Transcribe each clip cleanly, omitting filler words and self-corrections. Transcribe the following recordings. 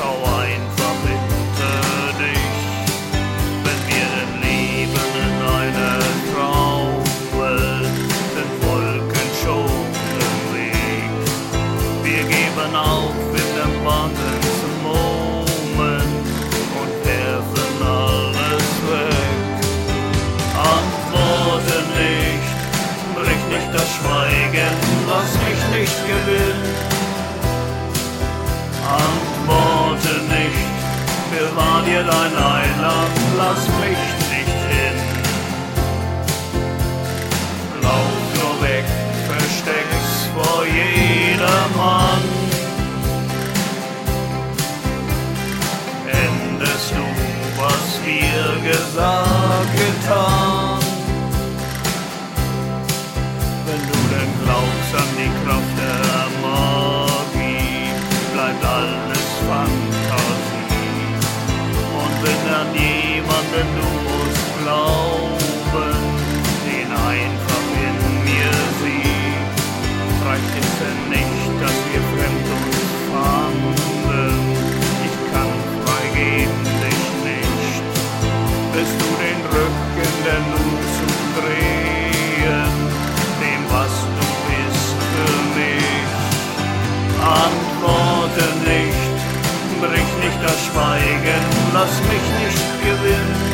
schau einfach hinter dich. Wenn wir denn leben in einer Traumwelt, sind Wolken schon im Weg. Wir geben auf in dem wahnsinnigen Moment und werfen alles weg. Antworte nicht, brich nicht das Schweigen, lass mich nicht gewinnen. Antworte nicht, bewahr dir dein Heiland, lass mich nicht hin. Lauf nur weg, versteck's vor jedermann. Änderst du, was wir gesagt, getan? Wenn du denn glaubst an die Kraft der Magie, bleibt alles Fantasie. Und wenn an jemanden du musst glauben, den einfach in mir sieh, reicht es denn nicht, dass wir fremd uns fanden. Ich kann freigeben dich nicht, bist du den Rücken denn nun zu drehen, dem was du bist für mich. Antworte nicht, brich nicht das Schweigen, lass mich nicht gewinnen.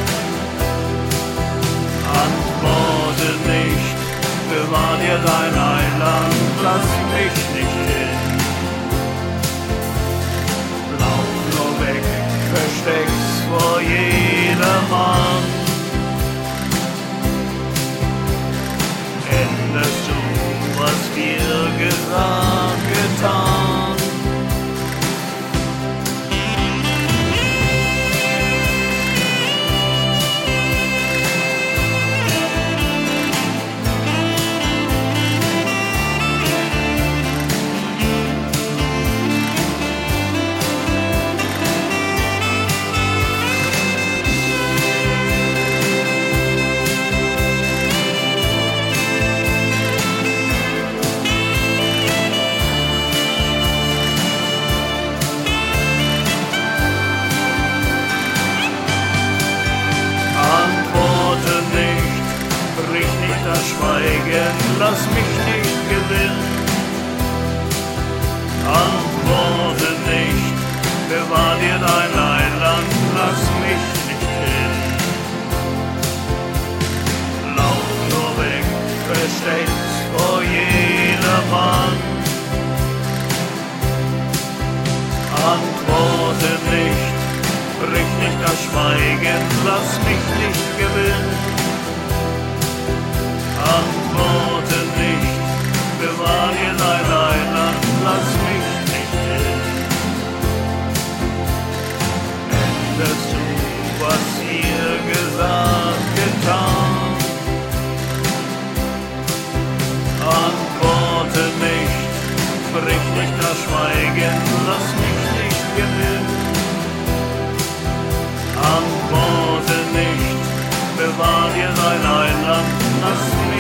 Antworte nicht, bewahr dir dein Heiland, lass mich nicht hin. Lauf nur weg, versteck's vor jedermann. Änderst du, was wir gesagt, getan? Schweigen, lass mich nicht gewinnen. Antworte nicht, bewahr dir dein Heiland, lass mich nicht hin. Lauf nur weg, versteck's vor jedermann. Antworte nicht, brich nicht das Schweigen, lass mich nicht gewinnen. Antworte nicht, bewahr dir dein Heiland, lass mich nicht hin. Änderst du, was hier gesagt, getan? Antworte nicht, brich nicht das Schweigen, lass mich nicht gewinnen. Antworte nicht, bewahr dir dein Heiland, lass mich